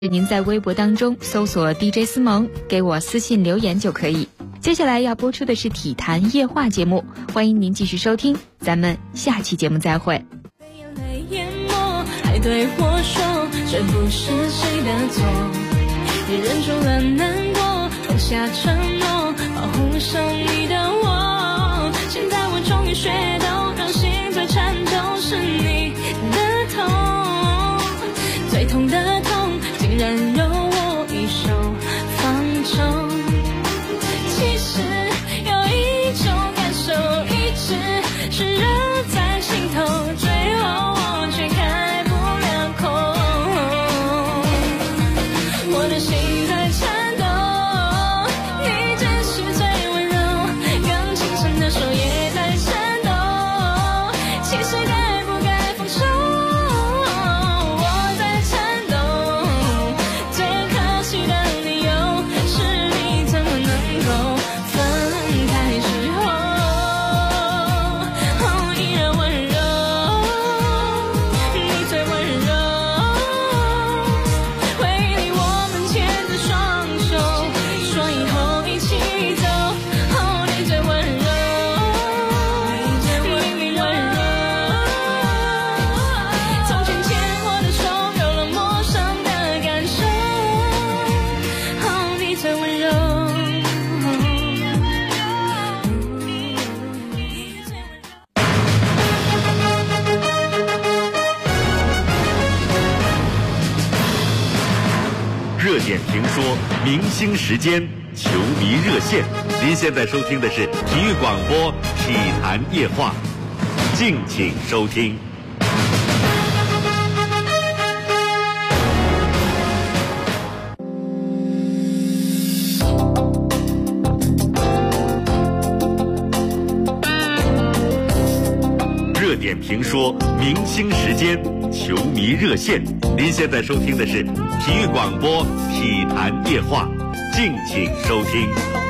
您在微博当中搜索 DJ 思萌，给我私信留言就可以。接下来要播出的是体坛夜话节目，欢迎您继续收听，咱们下期节目再会。 还对我说这不是谁的错，也忍住了难过，放下承诺，保护上你的我。现在我终于学懂，让心最颤抖是你的痛，最痛的痛竟然由我一手放纵。其实有一种感受一直是热在心头，最后我却开不了口，我的心在颤抖，你只是最温柔，更轻声的手也在颤抖，其实该不该放手，我在颤抖，最可惜的理由是你怎么能够分开之后，依然温柔，你最温柔，回忆我们牵着双手，说以后一起走，你最温柔，你温柔，从前牵过的手有了陌生的感受，你最温柔， 热点评说，明星时间，球迷热线。您现在收听的是体育广播体坛夜话，敬请收听。热点评说，明星时间，球迷热线。您现在收听的是体育广播体坛夜话，敬请收听。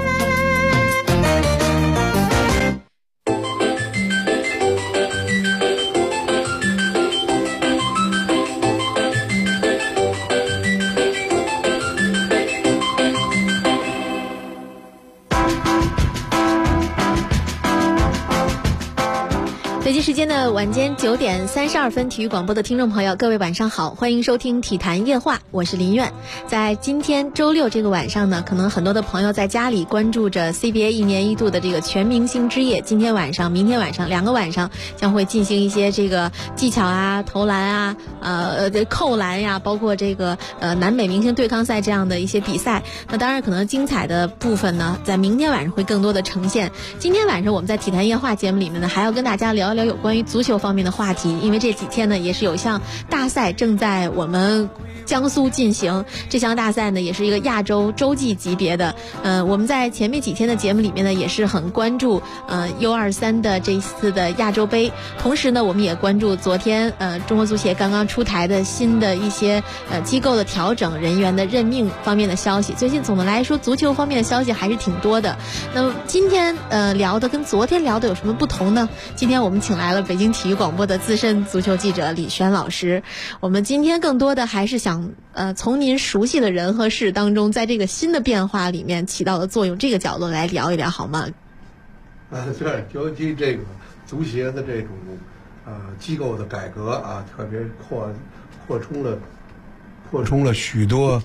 北京时间的晚间9点32分，体育广播的听众朋友，各位晚上好，欢迎收听体坛夜话，我是林苑。在今天周六这个晚上呢，可能很多的朋友在家里关注着 CBA 一年一度的这个全明星之夜，今天晚上、明天晚上2个晚上将会进行一些这个技巧啊、投篮啊、扣篮呀，包括这个南北明星对抗赛这样的一些比赛。那当然，可能精彩的部分呢，在明天晚上会更多的呈现。今天晚上我们在体坛夜话节目里面呢，还要跟大家聊一聊有关于足球方面的话题，因为这几天呢，也是有一项大赛正在我们江苏进行。这项大赛呢，也是一个亚洲洲际级别的。我们在前面几天的节目里面呢，也是很关注U23的这一次的亚洲杯。同时呢，我们也关注昨天中国足协刚刚出台的新的一些机构的调整、人员的任命方面的消息。最近总的来说，足球方面的消息还是挺多的。那么今天聊的跟昨天聊的有什么不同呢？今天我们请来了北京体育广播的资深足球记者李轩老师。我们今天更多的还是想从您熟悉的人和事当中，在这个新的变化里面起到的作用，这个角度来聊一聊好吗？ 对，尤其这个足协的这种机构的改革啊，特别扩充了许多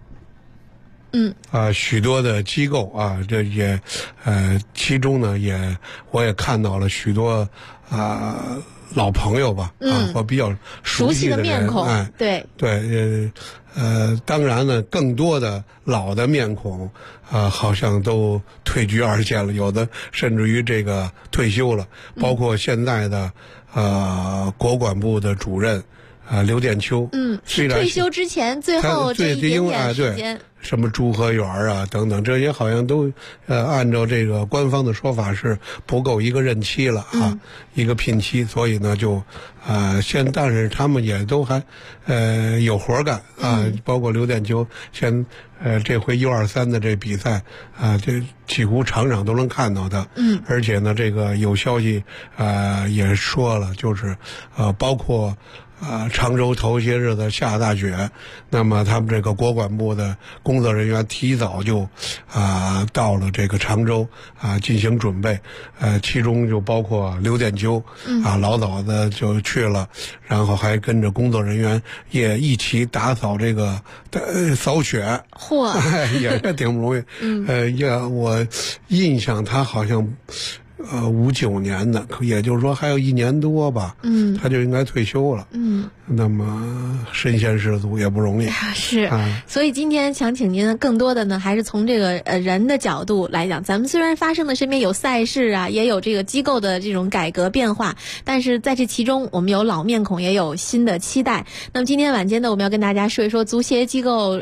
许多的机构啊，这也其中呢我也看到了许多老朋友吧，或比较熟悉的面孔，对， 当然呢，更多的老的面孔好像都退居二线了，有的甚至于这个退休了，包括现在的国管部的主任刘殿秋， 是退休之前最后这一点点时间， 什么颐和园啊等等，这些好像都按照这个官方的说法是不够一个任期了啊，一个聘期，所以呢就但是他们也都还有活干啊，包括刘殿秋这回U23的这比赛啊，这几乎场场都能看到他。而且呢，这个有消息也说了，就是包括常州头些日子下大雪，那么他们这个国管部的工作人员提早就到了这个常州进行准备，其中就包括刘殿秋老早的就去了，然后还跟着工作人员也一起打扫这个扫雪，也是挺不容易。我印象他好像59年的，也就是说还有1年多吧，他就应该退休了。那么身先士卒也不容易。 是，所以今天想请您更多的呢，还是从这个人的角度来讲，咱们虽然发生的身边有赛事啊，也有这个机构的这种改革变化，但是在这其中我们有老面孔，也有新的期待。那么今天晚间呢，我们要跟大家说一说足协机构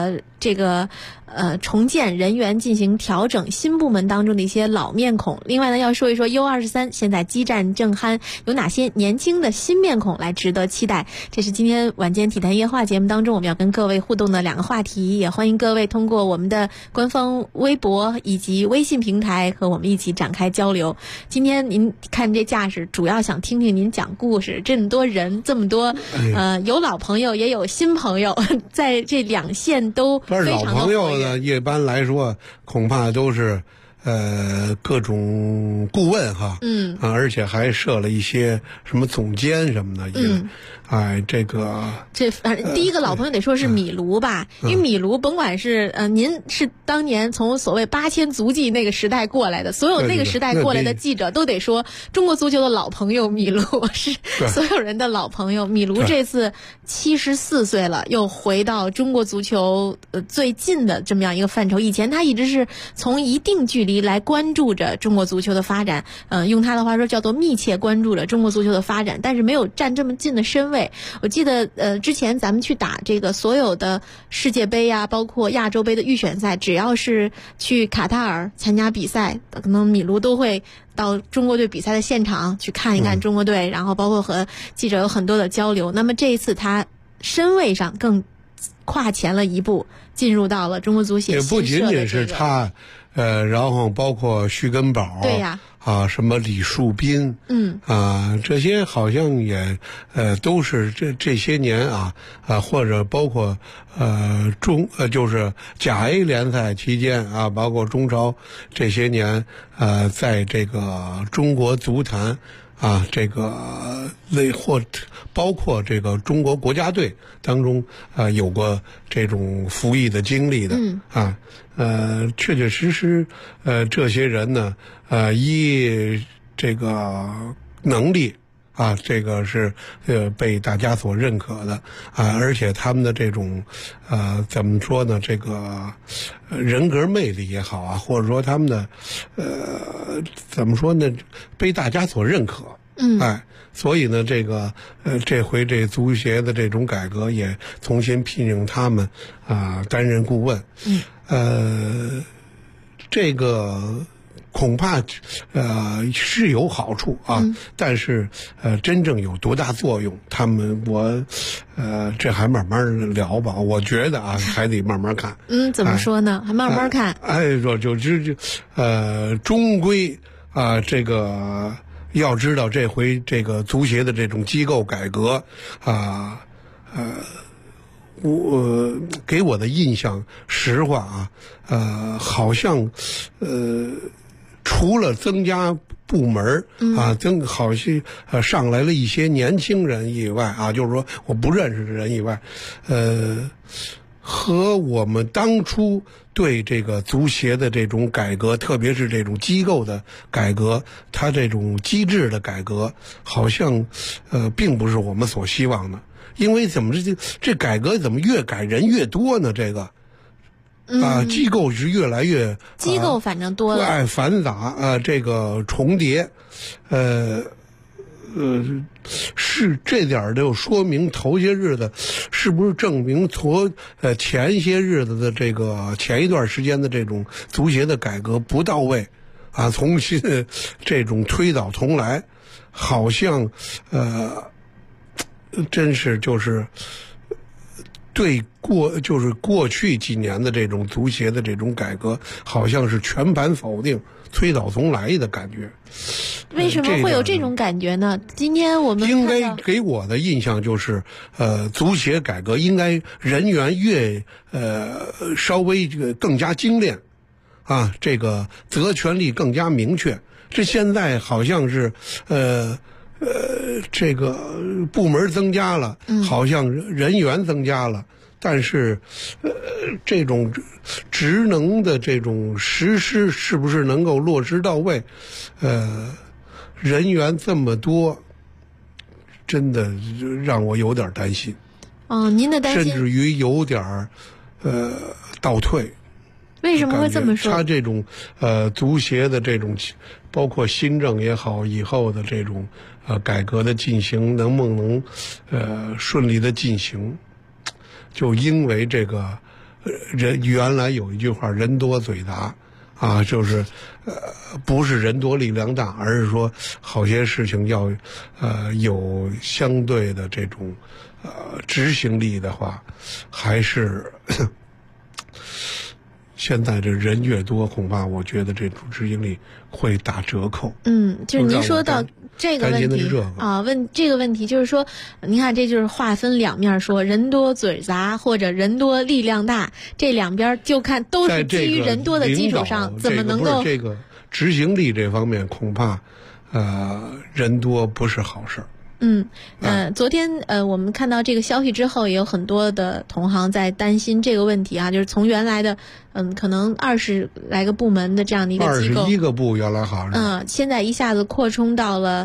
重建人员进行调整，新部门当中的一些老面孔。另外呢，要说一说 U23 现在激战正酣，有哪些年轻的新面孔来值得期待。这是今天晚间体坛夜话节目当中我们要跟各位互动的2个话题，也欢迎各位通过我们的官方微博以及微信平台和我们一起展开交流。今天您看这架势，主要想听听您讲故事，这么多人，这么多有老朋友也有新朋友，在这2线都非常的活跃。 老朋友呢，一般来说恐怕都是各种顾问哈，而且还设了一些什么总监什么的， 第一个老朋友得说是米卢吧，因为米卢甭管是您是当年从所谓8000足迹那个时代过来的，所有那个时代过来的记者都得说中国足球的老朋友米卢是所有人的老朋友。米卢这次74岁了，又回到中国足球最近的这么样一个范畴。以前他一直是从一定距离来关注着中国足球的发展，用他的话说叫做密切关注着中国足球的发展，但是没有站这么近的身位。我记得之前咱们去打这个所有的世界杯啊，包括亚洲杯的预选赛，只要是去卡塔尔参加比赛，可能米卢都会到中国队比赛的现场去看一看中国队，然后包括和记者有很多的交流。那么这一次他身位上更跨前了一步，进入到了中国足协。 也不仅仅是他，然后包括徐根宝， 对呀， 什么李树斌，这些好像也都是这些年或者包括就是甲 A 联赛期间包括中超这些年在这个中国足坛这个或包括这个中国国家队当中有过这种服役的经历的确确实实这些人呢这个能力这个是被大家所认可的而且他们的这种怎么说呢，这个人格魅力也好或者说他们的怎么说呢，被大家所认可。所以呢，这回这足协的这种改革也重新聘用他们担任顾问。这个恐怕是有好处但是真正有多大作用，这还慢慢聊吧。我觉得还得慢慢看。 怎么说呢？还慢慢看。 终归这个要知道，这回这个足协的这种机构改革我给我的印象，实话好像除了增加部门好些上来了一些年轻人以外就是说我不认识的人以外，和我们当初对这个足协的这种改革，特别是这种机构的改革，它这种机制的改革，好像并不是我们所希望的。因为怎么这改革怎么越改人越多呢？这个机构是越来越机构反正多了， 繁杂这个重叠， 是这点就说明头些日子是不是证明前些日子的这个前一段时间的这种足协的改革不到位啊，重新这种推倒重来，好像真是就是对过去几年的这种足协的这种改革，好像是全盘否定、推倒重来的感觉。 为什么会有这种感觉呢？今天我们应该给我的印象就是，足协改革应该人员越稍微更加精炼，啊，这个责权利更加明确。这现在好像是这个部门增加了，好像人员增加了，但是这种职能的这种实施是不是能够落实到位？人员这么多，真的让我有点担心。 您的担心， 甚至于有点倒退。 为什么会这么说？ 他这种足协的这种，包括新政也好，以后的这种改革的进行，能不能顺利的进行？就因为这个原来有一句话，人多嘴杂。啊，就是不是人多力量大，而是说好些事情要有相对的这种执行力的话，还是现在这人越多，恐怕我觉得这种执行力会打折扣。 就是您说到这个问题问这个问题，就是说，您看，这就是划分两面说，人多嘴杂或者人多力量大，这两边就看都是基于人多的基础上，怎么能够这个执行力这方面，恐怕人多不是好事儿。 昨天我们看到这个消息之后，也有很多的同行在担心这个问题啊，就是从原来的可能20来个部门的这样的一个机构 ，21个部原来好像现在一下子扩充到了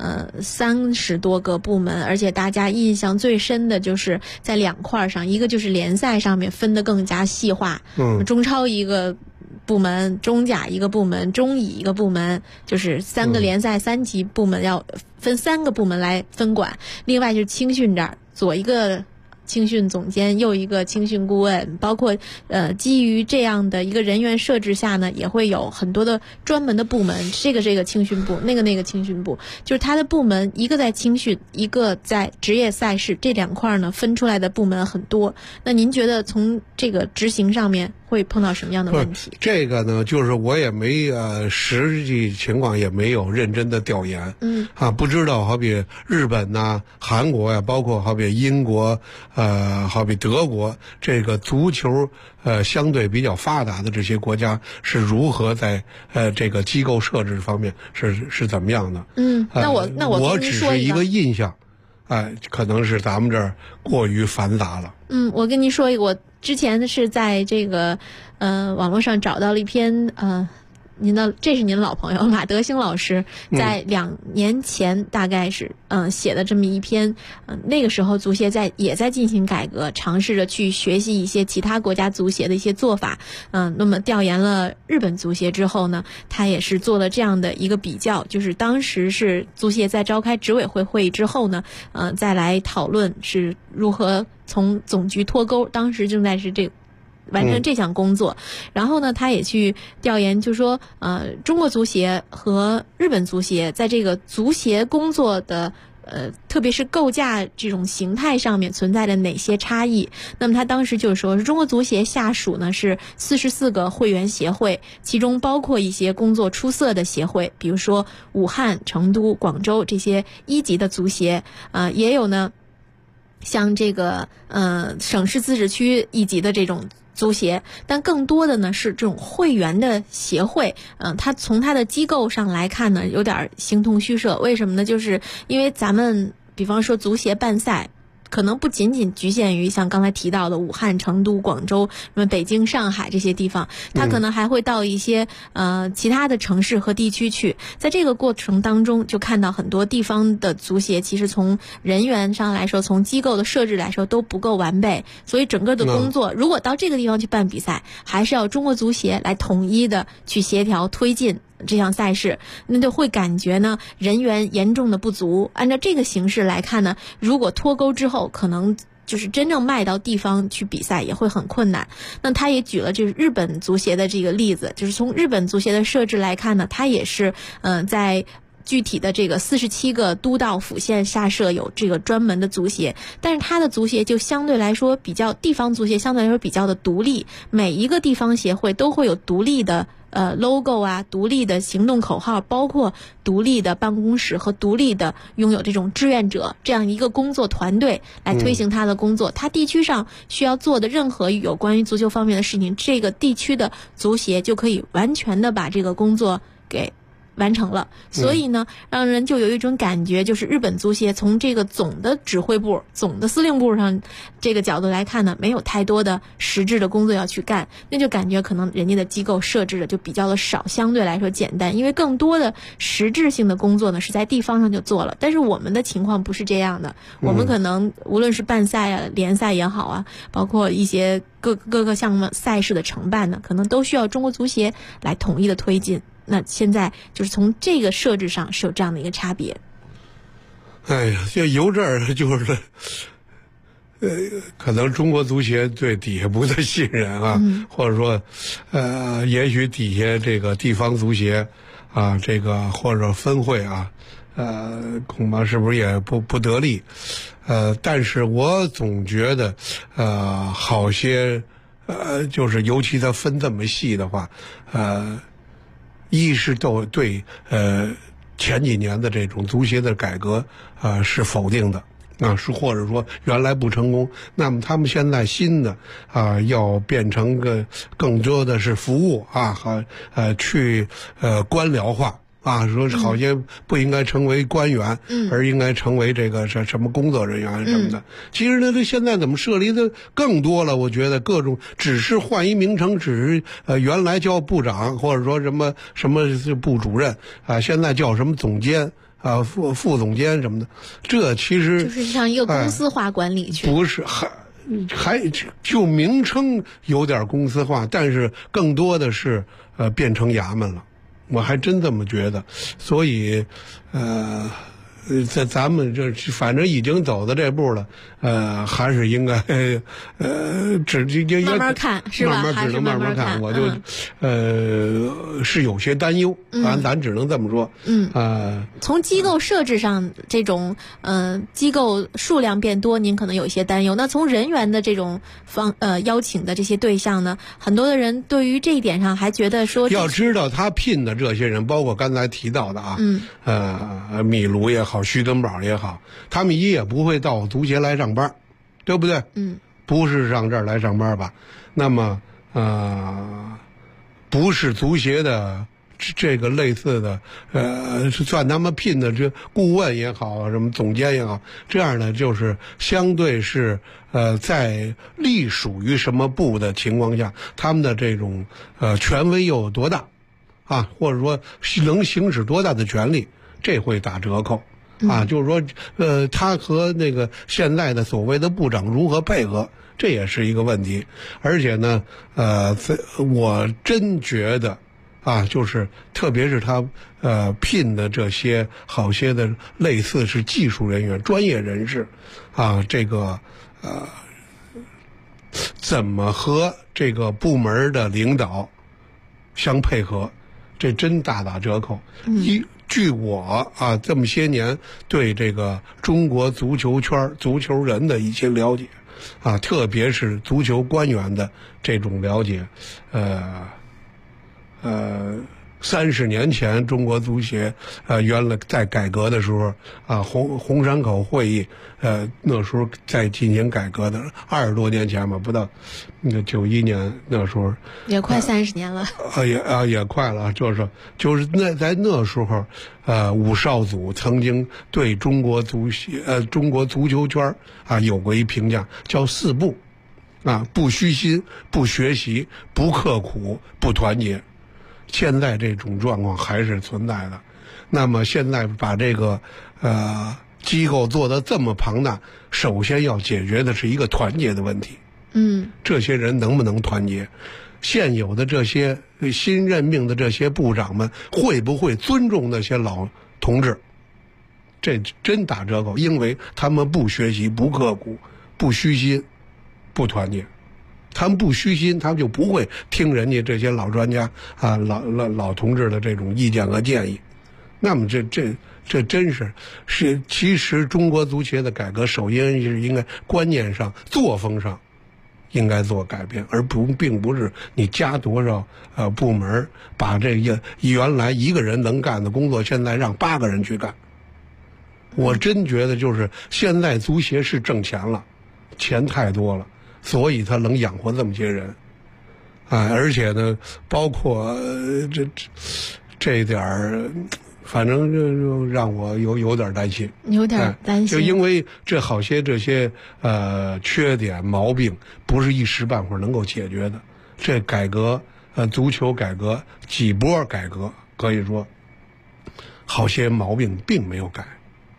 30多个部门，而且大家印象最深的就是在2块上，一个就是联赛上面分得更加细化，中超一个部门，中甲一个部门，中乙一个部门，就是3个联赛3级部门要分3个部门来分管。另外就是青训这儿，左一个青训总监，右一个青训顾问，包括基于这样的一个人员设置下呢，也会有很多的专门的部门，这个青训部，那个青训部，就是它的部门一个在青训，一个在职业赛事，这2块呢分出来的部门很多。那您觉得从这个执行上面会碰到什么样的问题？ 这个呢，就是我也没实际情况也没有认真的调研，不知道好比日本呐、韩国呀，包括好比英国，好比德国，这个足球相对比较发达的这些国家是如何在这个机构设置方面是怎么样的？ 那我只是一个印象，可能是咱们这儿过于繁杂了。 我跟您说一个，我之前是在这个网络上找到了一篇这是您老朋友马德兴老师在2年前大概是写的这么一篇，那个时候足协也在进行改革，尝试着去学习一些其他国家足协的一些做法。那么调研了日本足协之后呢，他也是做了这样的一个比较，就是当时是足协在召开执委会会议之后呢，再来讨论是如何从总局脱钩，当时正在是完成这项工作。然后呢，他也去调研，就说中国足协和日本足协在这个足协工作的特别是构架这种形态上面存在着哪些差异。那么他当时就说，中国足协下属呢是44个会员协会，其中包括一些工作出色的协会，比如说武汉、成都、广州这些1级的足协，也有呢像这个省市自治区1级的这种足协，但更多的呢是这种会员的协会。它从它的机构上来看呢，有点形同虚设。为什么呢？就是因为咱们比方说足协办赛，可能不仅仅局限于像刚才提到的武汉、成都、广州、什么北京、上海这些地方，它可能还会到一些其他的城市和地区去。在这个过程当中，就看到很多地方的足协其实从人员上来说，从机构的设置来说都不够完备，所以整个的工作如果到这个地方去办比赛，还是要中国足协来统一的去协调推进， 这项赛事，那就会感觉呢人员严重的不足。按照这个形式来看呢，如果脱钩之后，可能就是真正卖到地方去比赛也会很困难。那他也举了就是日本足协的这个例子，就是从日本足协的设置来看呢，他也是在具体的这个47个都道府县下设有这个专门的足协，但是它的足协就相对来说比较，地方足协相对来说比较的独立，每一个地方协会都会有独立的logo 啊，独立的行动口号，包括独立的办公室和独立的拥有这种志愿者这样一个工作团队来推行他的工作。他地区上需要做的任何有关于足球方面的事情，这个地区的足协就可以完全的把这个工作给完成了。所以呢，让人就有一种感觉，就是日本足协从这个总的指挥部、总的司令部上这个角度来看呢，没有太多的实质的工作要去干，那就感觉可能人家的机构设置的就比较的少，相对来说简单，因为更多的实质性的工作呢是在地方上就做了。但是我们的情况不是这样的，我们可能无论是办赛啊、联赛也好啊，包括一些各个项目赛事的承办呢，可能都需要中国足协来统一的推进。那现在就是从这个设置上是有这样的一个差别。 哎呀，就由这儿就是，可能中国足协对底下不太信任啊，或者说，也许底下这个地方足协啊，这个或者分会啊，恐怕是不是也不得力？但是我总觉得，好些，就是尤其它分这么细的话，一是对前几年的这种足协的改革是否定的是或者说原来不成功，那么他们现在新的要变成更多的是服务和去官僚化说好些不应该成为官员，而应该成为这个什么工作人员什么的。其实呢，这现在怎么设立的更多了？我觉得各种只是换一名称，只是原来叫部长或者说什么部主任现在叫什么总监副总监什么的，这其实就是像一个公司化管理去， 不是还就名称有点公司化，但是更多的是变成衙门了。我还真这么觉得，所以，在咱们这反正已经走到这步了，还是应该， 慢慢看是吧？ 只能慢慢看。我就，是有些担忧，咱只能这么说。 从机构设置上，这种机构数量变多，您可能有一些担忧。那从人员的这种邀请的这些对象呢，很多的人对于这一点上还觉得说， 要知道他聘的这些人，包括刚才提到的米卢也好，徐根宝也好，他们也不会到足协来上班，对不对？不是上这儿来上班吧？那么不是足协的这个类似的算他们聘的这顾问也好，什么总监也好，这样呢就是相对是在隶属于什么部的情况下，他们的这种权威又有多大或者说能行使多大的权利，这会打折扣就是说他和那个现在的所谓的部长如何配合，这也是一个问题。而且呢我真觉得就是特别是他聘的这些好些的类似是技术人员、专业人士这个怎么和这个部门的领导相配合，这真大打折扣。据我这么些年对这个中国足球圈足球人的一些了解特别是足球官员的这种了解30年前中国足协原来在改革的时候红山口会议那时候在进行改革的20多年前吧，不到91年那时候也快30年了也快了，就是在那时候武少祖曾经对中国足球圈有过一评价，叫4不不虚心、不学习、不刻苦、不团结。现在这种状况还是存在的。那么现在把这个机构做得这么庞大，首先要解决的是一个团结的问题这些人能不能团结？现有的这些新任命的这些部长们会不会尊重那些老同志？这真打折扣，因为他们不学习、不刻苦、不虚心、不团结。他们不虚心，他们就不会听人家这些老专家啊、老同志的这种意见和建议。那么这真是，其实中国足协的改革首先是应该观念上、作风上应该做改变，而并不是你加多少部门，把这个原来一个人能干的工作，现在让8个人去干。我真觉得就是现在足协是挣钱了，钱太多了，所以他能养活这么些人，而且呢，包括这点儿，反正就让我有点担心， 有点担心， 就因为这些缺点毛病不是一时半会儿能够解决的。这改革足球改革几波改革，可以说好些毛病并没有改。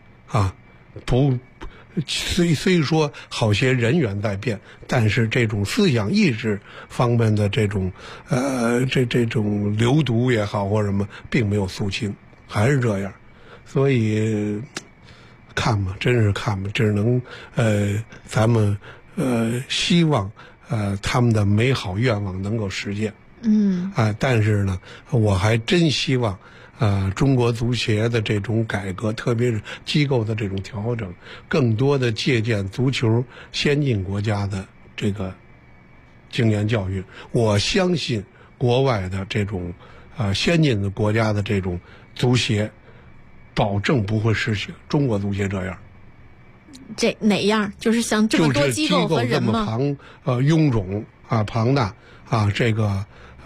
虽说好些人员在变，但是这种思想意识方面的这种这种流毒也好或者什么，并没有肃清，还是这样。所以看吧，真是看吧，只能咱们希望他们的美好愿望能够实现。但是呢，我还真希望中国足协的这种改革，特别是机构的这种调整，更多的借鉴足球先进国家的这个经验教训。我相信国外的这种先进的国家的这种足协，保证不会是中国足协这样。 这哪样？就是像这么多机构和人吗？ 就是机构这么臃肿庞大这个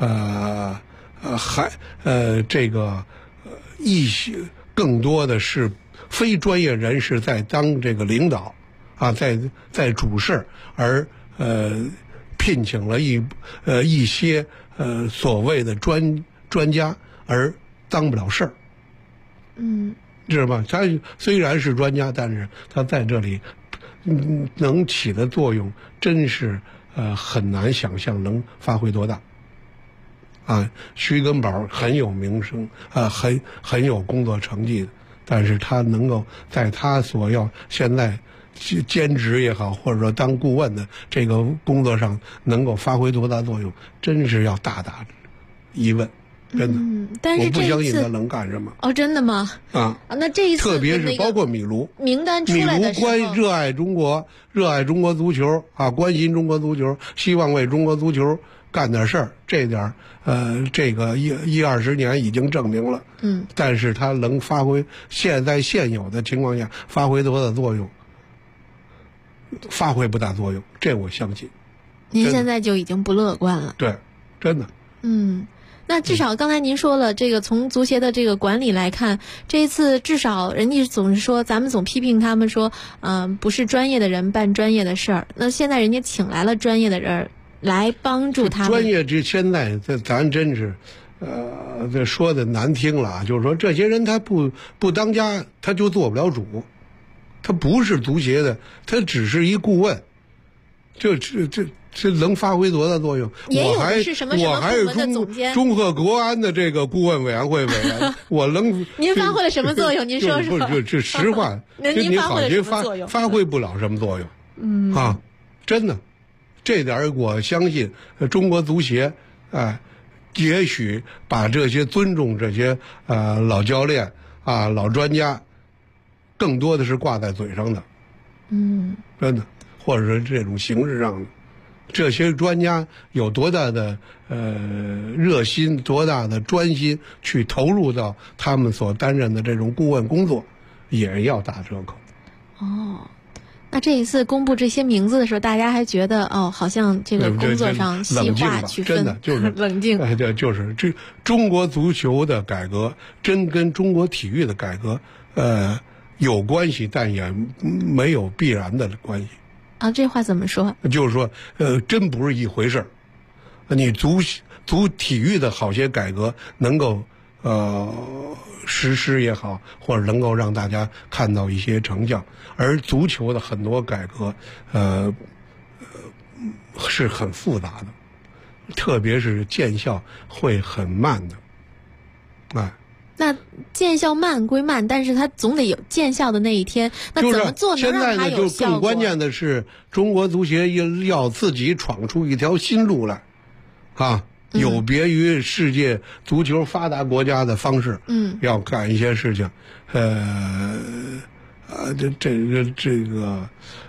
这个一些更多的是非专业人士在当这个领导在主事，而聘请了一些所谓的专家，而当不了事儿。知道吧？他虽然是专家，但是他在这里能起的作用，真是很难想象能发挥多大。徐根宝很有名声，很有工作成绩的，但是他能够在他所要现在兼职也好，或者说当顾问的这个工作上能够发挥多大作用，真是要大疑问。真的， 但是我不相信他能干什么。 真的吗？那这一次特别是包括米卢名单出来的时候， 热爱中国足球关心中国足球，希望为中国足球干点事儿，这点这个20年已经证明了。但是他能发挥现有的情况下发挥多大作用？发挥不大作用，这我相信。 您现在就已经不乐观了。 对，真的。 那至少刚才您说了，这个从足协的这个管理来看，这一次至少人家总是说，咱们总批评他们说，不是专业的人办专业的事儿。那现在人家请来了专业的人来帮助他们。 专业这现在咱真是，这说的难听了，就是说这些人他不当家，他就做不了主，他不是足协的，他只是一顾问，这能发挥多大作用？我还是中赫国安的这个顾问委员会委员，我能您发挥了什么作用？您说说。 这实话， 您发挥了什么作用？ 发挥不了什么作用。真的，这点我相信中国足协也许把这些尊重这些老教练老专家，更多的是挂在嘴上的。真的，或者是这种形式上的。这些专家有多大的热心，多大的专心去投入到他们所担任的这种顾问工作，也要打折扣。 那这一次公布这些名字的时候，大家还觉得好像这个工作上细化区分， 真的就是冷静。 就是这中国足球的改革真跟中国体育的改革有关系，但也没有必然的关系。 这话怎么说？ 就是说，真不是一回事儿。你足体育的好些改革能够实施也好，或者能够让大家看到一些成效，而足球的很多改革， 是很复杂的，特别是见效会很慢的，哎。 那见效慢归慢，但是它总得有见效的那一天。那怎么做能让它有效果？ 现在呢，就更关键的是，中国足协要自己闯出一条新路来，啊，有别于世界足球发达国家的方式，要干一些事情，这个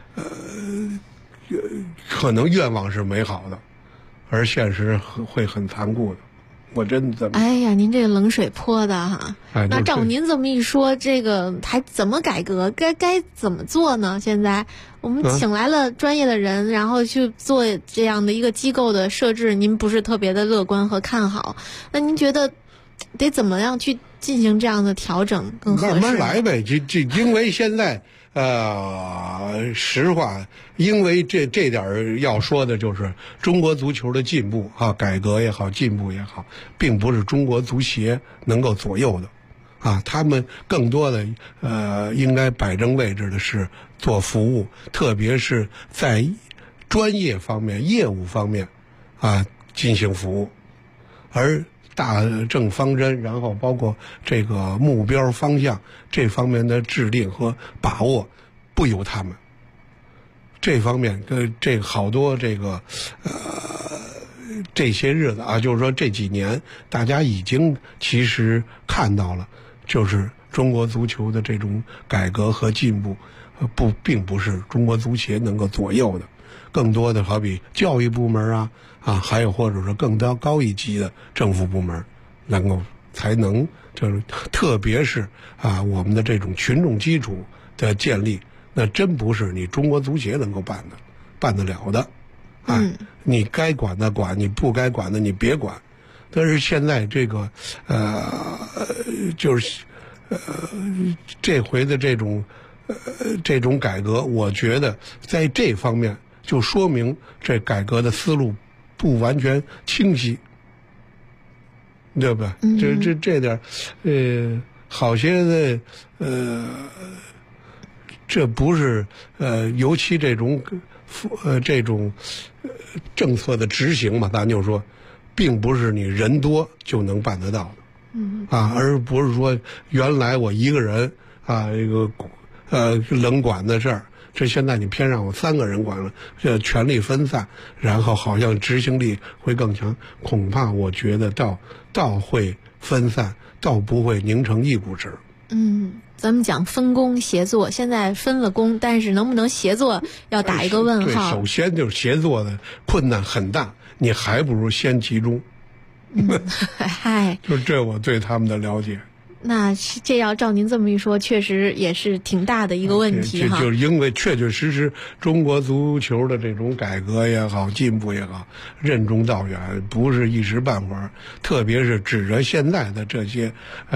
可能愿望是美好的，而现实会很残酷的。我真的哎呀，您这个冷水泼的哈！ 哎， 那照您这么一说，这个还怎么改革？该怎么做呢？现在我们请来了专业的人，然后去做这样的一个机构的设置，您不是特别的乐观和看好。那您觉得得怎么样去进行这样的调整更合适？ 慢慢来呗，因为现在实话，因为这点要说的就是中国足球的进步啊，改革也好，进步也好，并不是中国足协能够左右的，啊，他们更多的应该摆正位置的是做服务，特别是在专业方面、业务方面啊进行服务，而大政方针，然后包括这个目标方向这方面的制定和把握，不由他们。这方面这个好多这个这些日子啊，就是说这几年大家已经其实看到了，就是中国足球的这种改革和进步，并不是中国足协能够左右的，更多的好比教育部门啊，还有或者说更高一级的政府部门，才能就是特别是我们的这种群众基础的建立，那真不是你中国足协能够办得了的，你该管的管，你不该管的你别管。但是现在这个就是这回的这种改革，我觉得在这方面就说明这改革的思路不完全清晰，对吧？这点好些的这不是尤其这种政策的执行嘛，咱就说，并不是你人多就能办得到的，而不是说原来我一个人这个能管的事儿，这现在你偏让我3个人管了，权力分散，然后好像执行力会更强，恐怕我觉得倒会分散，倒不会凝成一股绳。 咱们讲分工协作，现在分了工，但是能不能协作要打一个问号。 对，首先就是协作的困难很大，你还不如先集中。 嗨， 就这我对他们的了解。 那这要照您这么一说，确实也是挺大的一个问题哈。 就是因为确确实实中国足球的这种改革也好，进步也好，任重道远，不是一时半会儿。特别是指着现在的这些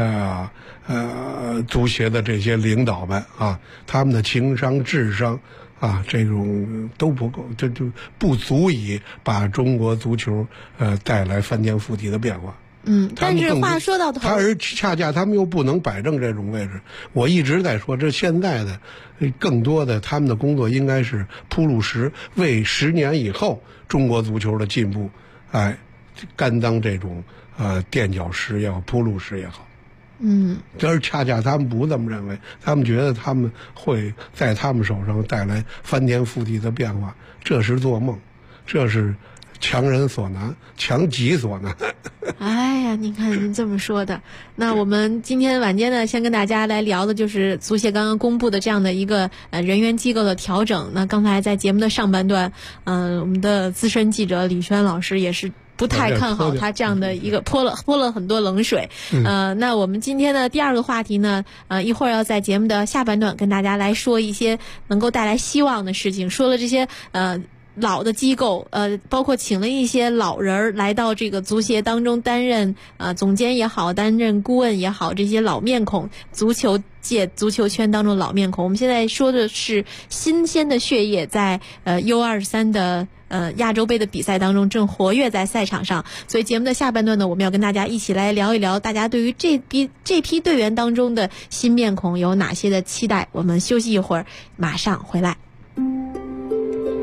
足协的这些领导们啊，他们的情商、智商这种都不够，这就不足以把中国足球带来翻天覆地的变化。 但是话说到头， 而恰恰他们又不能摆正这种位置。我一直在说，这现在的更多的他们的工作应该是铺路石，为10年以后中国足球的进步，甘当这种垫脚石也好，铺路石也好。但是恰恰他们不这么认为，他们觉得他们会在他们手上带来翻天覆地的变化，这是做梦，这是强人所难，强己所难。 哎呀，您看您这么说的，那我们今天晚间呢，先跟大家来聊的就是足协刚刚公布的这样的一个人员机构的调整。那刚才在节目的上半段，我们的资深记者李轩老师也是不太看好他这样的一个泼了很多冷水。那我们今天的第2个话题呢，一会儿要在节目的下半段跟大家来说一些能够带来希望的事情。说了这些老的机构，包括请了一些老人来到这个足协当中担任总监也好，担任顾问也好，这些老面孔，足球界、足球圈当中老面孔。我们现在说的是新鲜的血液在U23的亚洲杯的比赛当中正活跃在赛场上。所以节目的下半段呢，我们要跟大家一起来聊一聊大家对于这批队员当中的新面孔有哪些的期待。我们休息一会儿，马上回来。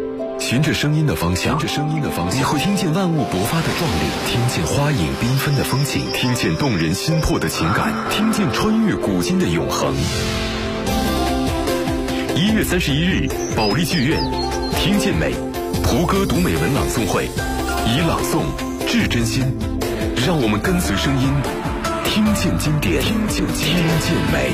循着声音的方向，你会听见万物勃发的壮丽，听见花影缤纷的风景，听见动人心魄的情感，听见穿越古今的永恒。1月31日，保利剧院，听见美，胡歌读美文朗诵会，以朗诵致真心，让我们跟随声音，听见经典，听见美。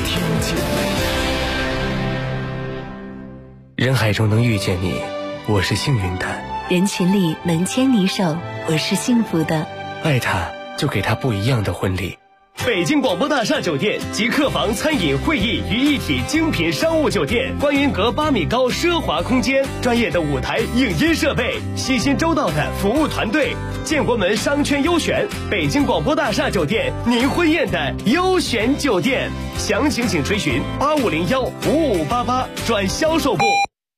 人海中能遇见你，我是幸运的； 人群里能牵你手，我是幸福的。 爱他，就给他不一样的婚礼。 北京广播大厦酒店集客房、餐饮、会议于一体精品商务酒店，观云阁8米高奢华空间，专业的舞台影音设备，细心周到的服务团队，建国门商圈优选，北京广播大厦酒店，您婚宴的优选酒店。详情请垂询8501-5588转销售部。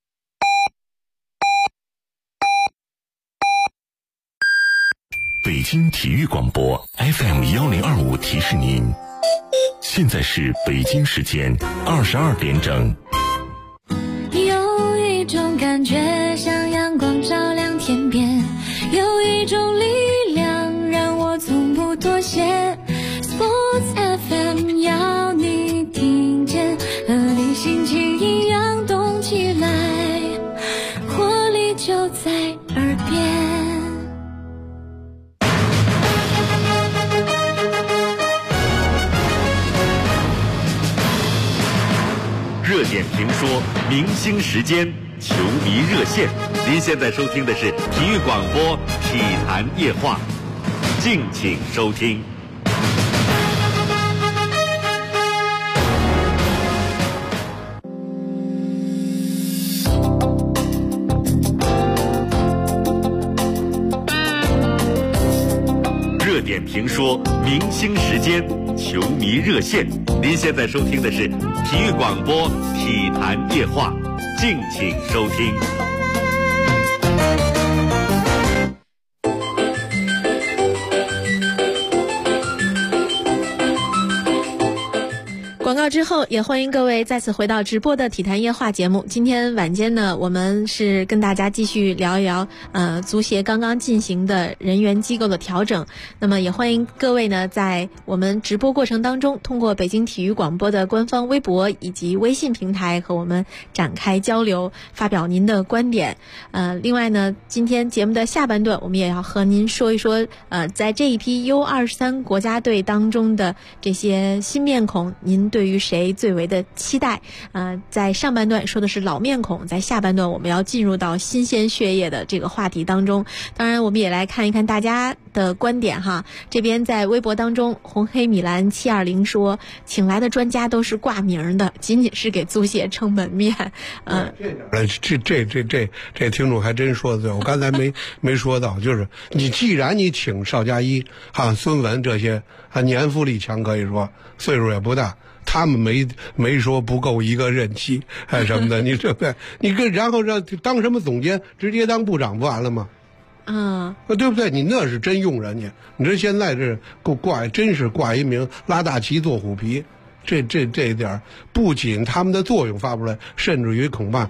北京体育广播 FM1025提示您，现在是北京时间22点整。 有一种感觉像阳光照亮天边，有一种力量让我从不妥协。Sports FM 要你听见，和你心情一样动起来，活力就在耳边。 热点评说，明星时间，球迷热线。您现在收听的是体育广播体坛夜话，敬请收听。热点评说，明星时间，球迷热线。您现在收听的是体育广播体坛夜话，敬请收听。 广告之后，也欢迎各位再次回到直播的体坛夜话节目。今天晚间呢，我们是跟大家继续聊一聊足协刚刚进行的人员机构的调整。那么也欢迎各位呢，在我们直播过程当中，通过北京体育广播的官方微博以及微信平台和我们展开交流，发表您的观点。另外呢，今天节目的下半段，我们也要和您说一说在这一批 U23 国家队当中的这些新面孔，您对于谁最为的期待？在上半段说的是老面孔，在下半段我们要进入到新鲜血液的这个话题当中。当然我们也来看一看大家的观点哈。这边在微博当中，红黑米兰720说，请来的专家都是挂名的，仅仅是给足协撑门面。 这听众还真说的对，我刚才没说到，就是既然你请邵佳一、孙文这些年富力强，可以说岁数也不大，他们没说不够一个任期什么的，你对不对？你然后让当什么总监，直接当部长不完了吗？对不对？你那是真用人家。你这现在这真是挂一名，拉大旗做虎皮。这一点不仅他们的作用发不出来，甚至于恐怕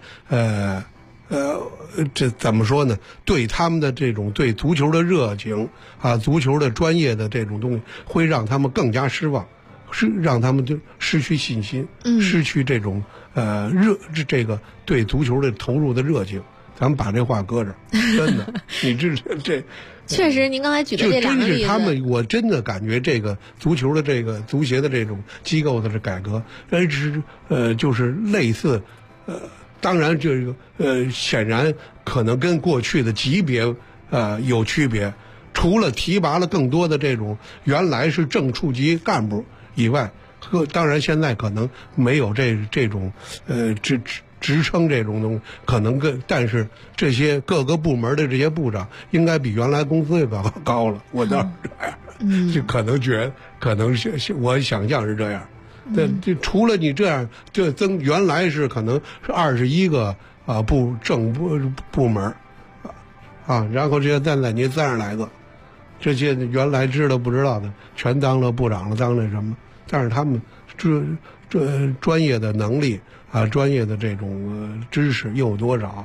这怎么说呢？对他们的这种对足球的热情足球的专业的这种东西，会让他们更加失望，让他们就失去信心，失去这种这个对足球的投入的热情。咱们把这话搁这儿，真的，你这确实，您刚才举的这两个例子， 就真是他们，我真的感觉这个足球的这个足协的这种机构的这改革，就是类似，当然这个显然可能跟过去的级别有区别，除了提拔了更多的这种原来是正处级干部以外，当然现在可能没有这种职称这种东西，可能但是这些各个部门的这些部长应该比原来工资也高了，我倒是这样，就可能我想象是这样。这除了你这样，这原来是可能是21个部门然后这些再来您30来个，这些原来知道不知道的全当了部长了，当了什么？但是他们这专业的能力专业的这种知识又有多少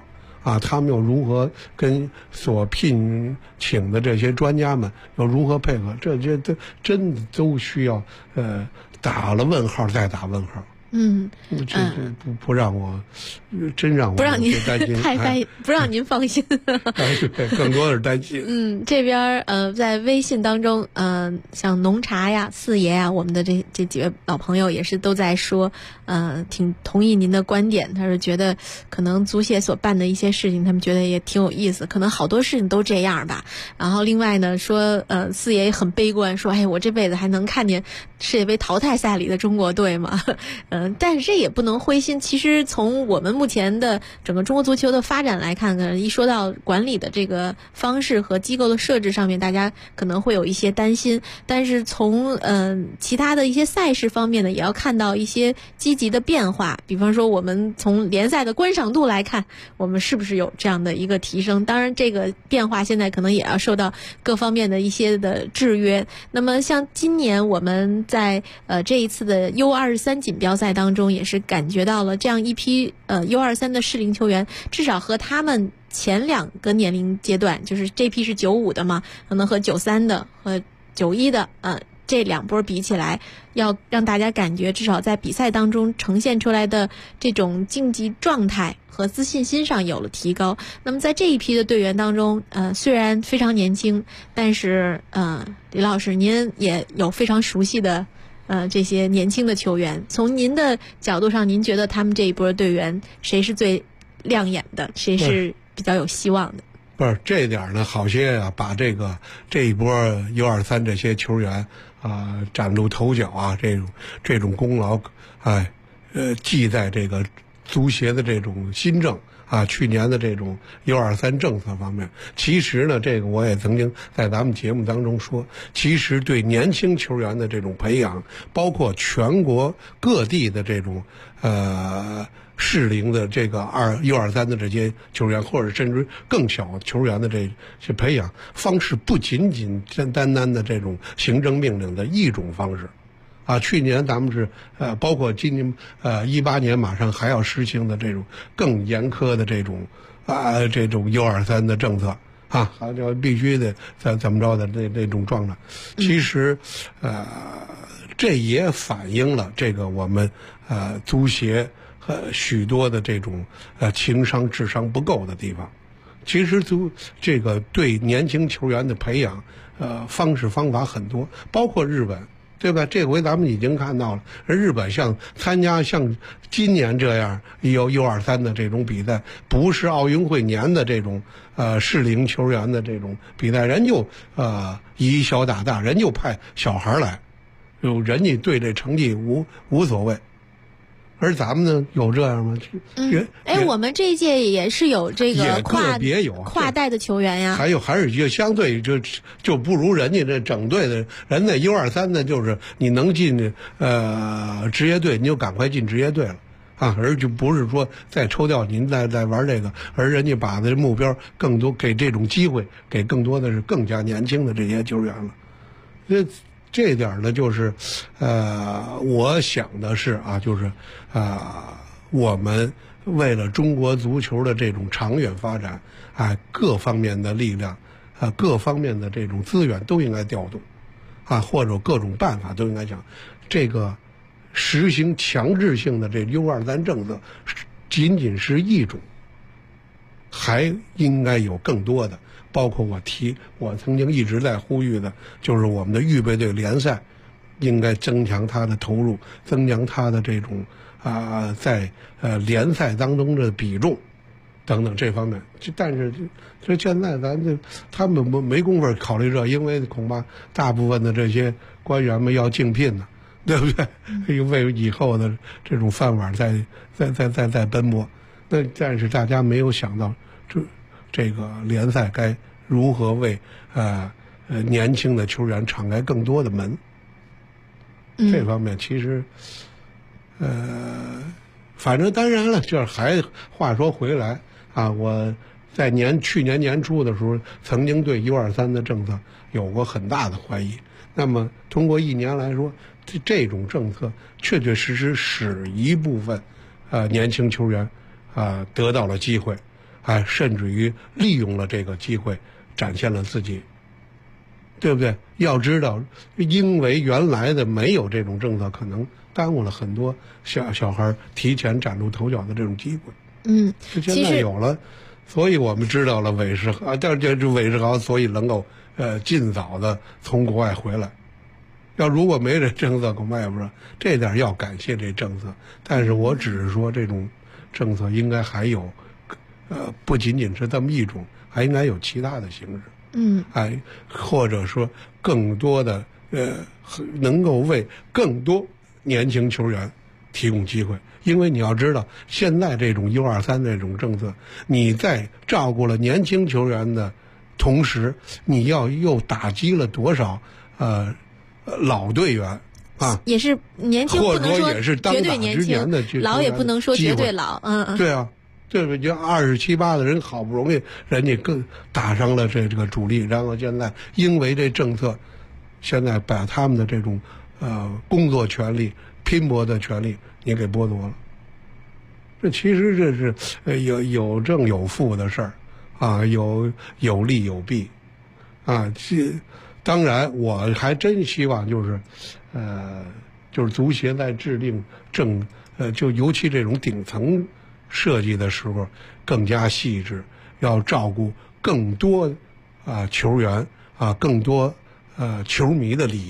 啊，他们又如何跟所聘请的这些专家们又如何配合？这些都真的都需要打了问号再打问号。这不让我，真让我不让您担心， 不让您放心。 对，更多的是担心。 这边在微信当中，像农茶呀、四爷呀，我们的这几位老朋友也是都在说，挺同意您的观点。他是觉得可能足协所办的一些事情，他们觉得也挺有意思，可能好多事情都这样吧。然后另外呢，说四爷也很悲观，说我这辈子还能看见世界杯淘汰赛里的中国队吗？但是这也不能灰心。其实从我们目前的整个中国足球的发展来看，一说到管理的这个方式和机构的设置上面，大家可能会有一些担心。但是从其他的一些赛事方面呢，也要看到一些积极的变化。比方说，我们从联赛的观赏度来看，我们是不是有这样的一个提升？当然，这个变化现在可能也要受到各方面的一些的制约。那么，像今年我们在这一次的 U23 锦标赛当中，也是感觉到了这样一批U23 的适龄球员，至少和他们前2个年龄阶段，就是这批是95的嘛，可能和93的和91的这2波比起来，要让大家感觉至少在比赛当中呈现出来的这种竞技状态和自信心上有了提高。那么在这一批的队员当中，虽然非常年轻，但是李老师您也有非常熟悉的这些年轻的球员。从您的角度上，您觉得他们这一波队员谁是最亮眼的，谁是比较有希望的？ 不是这一点呢，好些把这一波 U23 这些球员崭露头角这种功劳记在这个足协的这种新政去年的这种 U23 政策方面。其实呢，这个我也曾经在咱们节目当中说，其实对年轻球员的这种培养，包括全国各地的这种适龄的这个U23 的这些球员，或者甚至更小球员的这些培养方式，不仅仅单单的这种行政命令的一种方式。去年咱们是包括今年18年马上还要实行的这种更严苛的这种U23 的政策还要必须的怎么着的那种状态。其实这也反映了这个我们足协许多的这种情商智商不够的地方。其实这个对年轻球员的培养方式方法很多，包括日本，对吧？这回咱们已经看到了，日本参加像今年这样U23 的这种比赛，不是奥运会年的这种适龄球员的这种比赛，人就以小打大，人就派小孩来，人家对这成绩无所谓。而咱们呢，有这样吗？ 我们这一届也是有这个跨代的球员呀。 还是就相对就不如人家这整队的人家 U23 呢，就是你能进职业队，你就赶快进职业队了而就不是说再抽调您再玩这个，而人家把这目标更多给这种机会，给更多的是更加年轻的这些球员了。这点呢，就是我想的是就是我们为了中国足球的这种长远发展各方面的力量各方面的这种资源都应该调动或者各种办法都应该讲。这个实行强制性的这 U23 政策仅仅是一种，还应该有更多的。包括我曾经一直在呼吁的，就是我们的预备队联赛应该增强它的投入，增强它的这种在联赛当中的比重等等这方面。但是现在他们没工夫考虑这，因为恐怕大部分的这些官员们要竞聘呢，对不对？为以后的这种饭碗在奔波。但是大家没有想到这个联赛该如何为年轻的球员敞开更多的门。这方面其实反正当然了，这还话说回来我在去年年初的时候曾经对 U23 的政策有过很大的怀疑。那么通过1年来说，这种政策确确实实使一部分年轻球员得到了机会甚至于利用了这个机会展现了自己，对不对？要知道，因为原来的没有这种政策，可能耽误了很多小孩提前崭露头角的这种机会。现在有了，所以我们知道了韦世豪，韦世豪所以能够尽早的从国外回来。要如果没这政策，恐怕也不知道。这点要感谢这政策，但是我只是说这种政策应该还有，不仅仅是这么一种，还应该有其他的形式。或者说更多的能够为更多年轻球员提供机会。因为你要知道，现在这种U23这种政策，你在照顾了年轻球员的同时，你又打击了多少老队员啊？ 也是年轻，不能说也是当打之年的老也不能说绝对老。 对啊，对不对？就27、8的人好不容易人家更打上了这个主力，然后现在因为这政策，现在把他们的这种工作权利、拼搏的权利你给剥夺了。这其实这是有正有负的事儿啊，有利有弊啊。当然，我还真希望就是足协在制定就尤其这种顶层设计的时候更加细致，要照顾更多球员更多球迷的利益。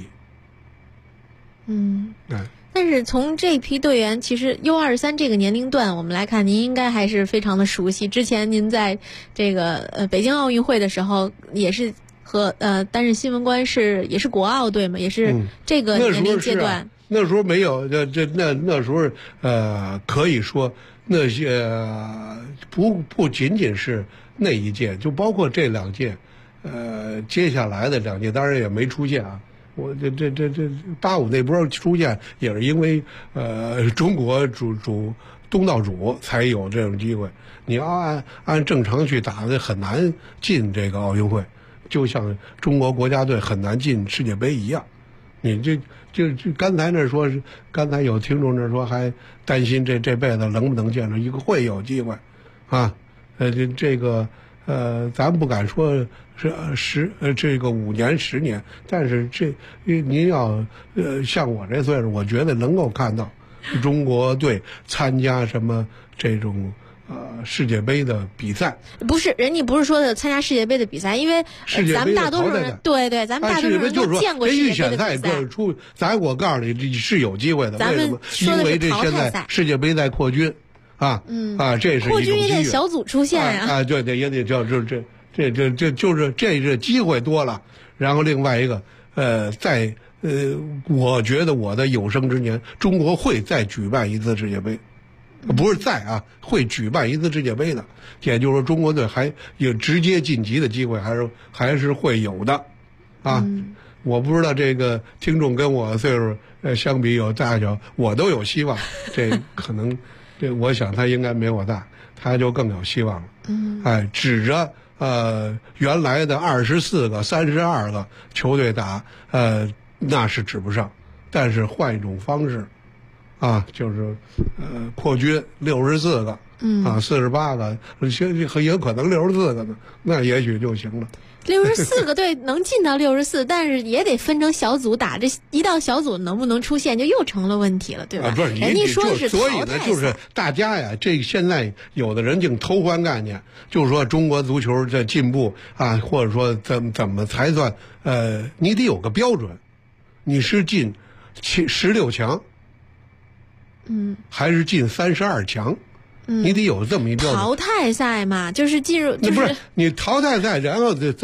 但是从这批队员，其实 U23这个年龄段我们来看，您应该还是非常的熟悉。之前您在这个北京奥运会的时候，也是和担任新闻官，也是国奥队嘛，也是这个年龄阶段。 那时候没有那时候可以说那些不仅仅是那一届，就包括这2届，接下来的2届当然也没出现啊。我这85那波出现也是因为中国东道主才有这种机会。你要按正常去打的很难进这个奥运会，就像中国国家队很难进世界杯一样。你就刚才有听众那说还担心这辈子能不能见着一个，会有机会啊。这个咱不敢说是这个5年10年，但是您要像我这岁数，我觉得能够看到中国队参加什么这种世界杯的比赛。 不是，人家不是说的参加世界杯的比赛，因为咱们大多数人对，咱们大多数人都见过世界杯的比赛。 我告诉你是有机会的。 咱们因为这现在世界杯在扩军这是一种扩军也得小组出现呀。 对，也得就是这机会多了。然后另外一个我觉得我的有生之年，中国会再举办一次世界杯。不是会举办一次世界杯的，也就是说中国队还有直接晋级的机会，还是会有的我不知道这个听众跟我岁数相比有大小，我都有希望。这可能我想他应该没我大，他就更有希望了。指着原来的24个、32个球队打，那是指不上，但是换一种方式。就是扩军64个，48个，也有可能64个呢，那也许就行了。 64个队能进到64，但是也得分成小组打，这一到小组能不能出现就又成了问题了，对吧？ 不是， 人家说的是所以呢，就是大家呀，这现在有的人净偷换概念，就是说中国足球的进步或者说怎么才算你得有个标准，你是进16强。还是进32强，你得有这么一标准。 淘汰赛嘛，就是进入， 不是你淘汰赛，然后8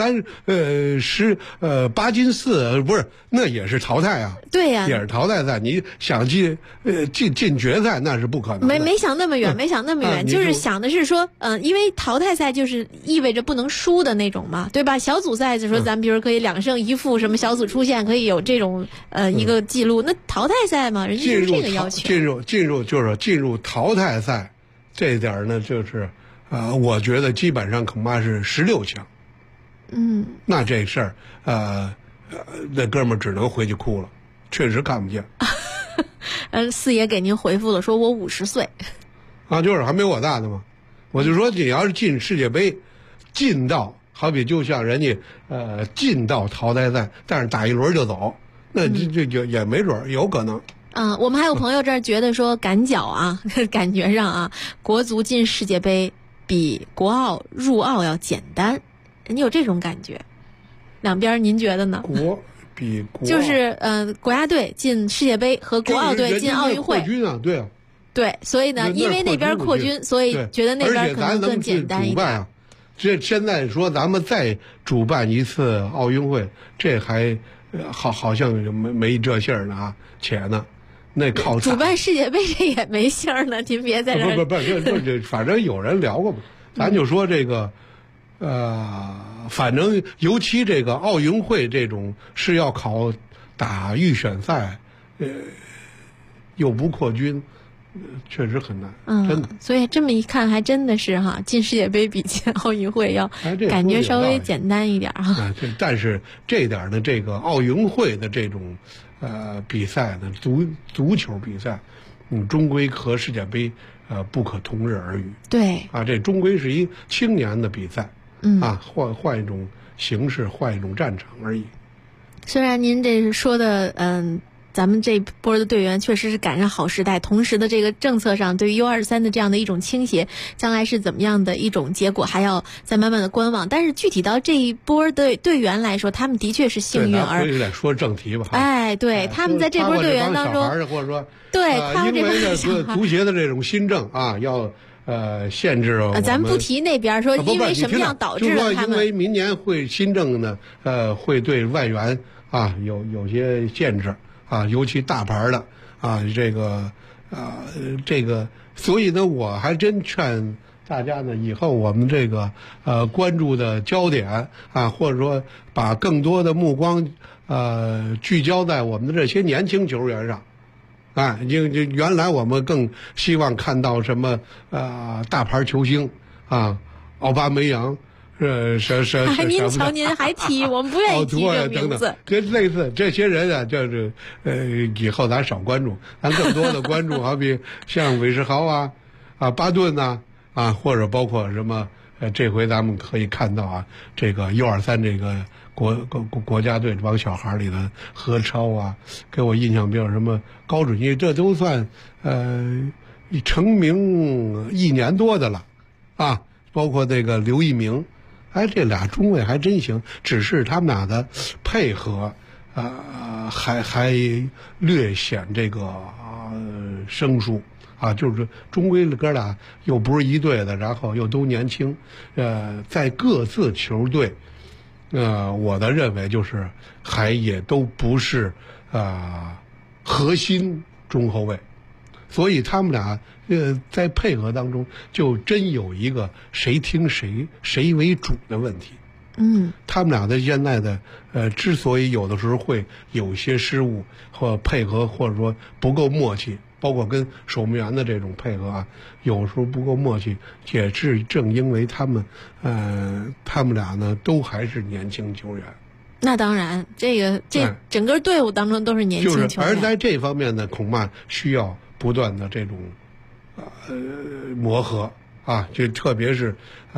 进4，不是那也是淘汰啊。 对呀， 也是淘汰赛。你想进决赛那是不可能的。 没想那么远，没想那么远，就是想的是说，因为淘汰赛就是意味着不能输的那种嘛，对吧？小组赛就说咱比如可以2胜1负，什么小组出现可以有这种一个记录。那淘汰赛嘛，人家就是这个要求。 进入淘汰赛。这点呢，就是我觉得基本上恐怕是16强。那这事儿那哥们儿只能回去哭了，确实看不见。 四爷给您回复了，说我50岁。 就是还没我大呢嘛。 我就说你要是进世界杯，进到好比就像人家进到淘汰赛，但是打一轮就走，那这也没准有可能。 我们还有朋友这儿觉得说赶脚啊，感觉上啊，国足进世界杯比国奥入奥要简单，你有这种感觉？两边您觉得呢？ 比国就是国家队进世界杯和国奥队进奥运会。 扩军啊，对啊。 对，所以呢，因为那边扩军，所以觉得那边可能更简单一点。 这现在说咱们再主办一次奥运会，这还好像没这信儿呢啊，且呢。那靠主办世界杯这也没信儿呢，您别在这儿。 不，反正有人聊过嘛，咱就说这个，反正尤其这个奥运会这种是要打预选赛，又不扩军，确实很难，真的。 所以这么一看，还真的是哈，进世界杯比进奥运会要感觉稍微简单一点哈。 但是这点的这个奥运会的这种比赛呢，足球比赛，终归和世界杯不可同日而语。 对啊，这终归是一青年的比赛，换一种形式，换一种战场而已。 虽然您这说的咱们这波的队员确实是赶上好时代，同时的这个政策上对于 U23 的这样的一种倾斜，将来是怎么样的一种结果，还要再慢慢的观望。但是具体到这一波的队员来说，他们的确是幸运而。 对，说正题吧。 对，他们在这波队员当中， 或者说对，他们这帮因为足协的这种新政啊，要限制咱们不提那边说，因为什么样导致了他们？ 因为明年会新政呢，会对外援啊有些限制。尤其大牌的这个，所以呢，我还真劝大家呢，以后我们这个关注的焦点或者说把更多的目光聚焦在我们的这些年轻球员上，原来我们更希望看到什么大牌球星奥巴梅扬。 您瞧，您还提，我们不愿意提这个名字。 跟类似这些人啊，就是以后咱少关注，咱更多的关注，好比像韦世豪巴顿或者包括什么这回咱们可以看到这个 U23 这个国家队这帮小孩里的何超给我印象比较什么高准翼，这都算成名1年多的了包括这个刘一鸣。这俩中卫还真行，只是他们俩的配合，还略显这个生疏就是终归哥俩又不是一队的，然后又都年轻，在各自球队，我的认为就是也都不是核心中后卫，所以他们俩在配合当中就真有一个谁听谁为主的问题。他们俩的现在的之所以有的时候会有些失误或配合，或者说不够默契，包括跟守门员的这种配合有时候不够默契，也是正因为他们俩呢都还是年轻球员。 那当然，这整个队伍当中都是年轻球员， 而在这方面呢，恐怕需要不断的这种磨合就特别是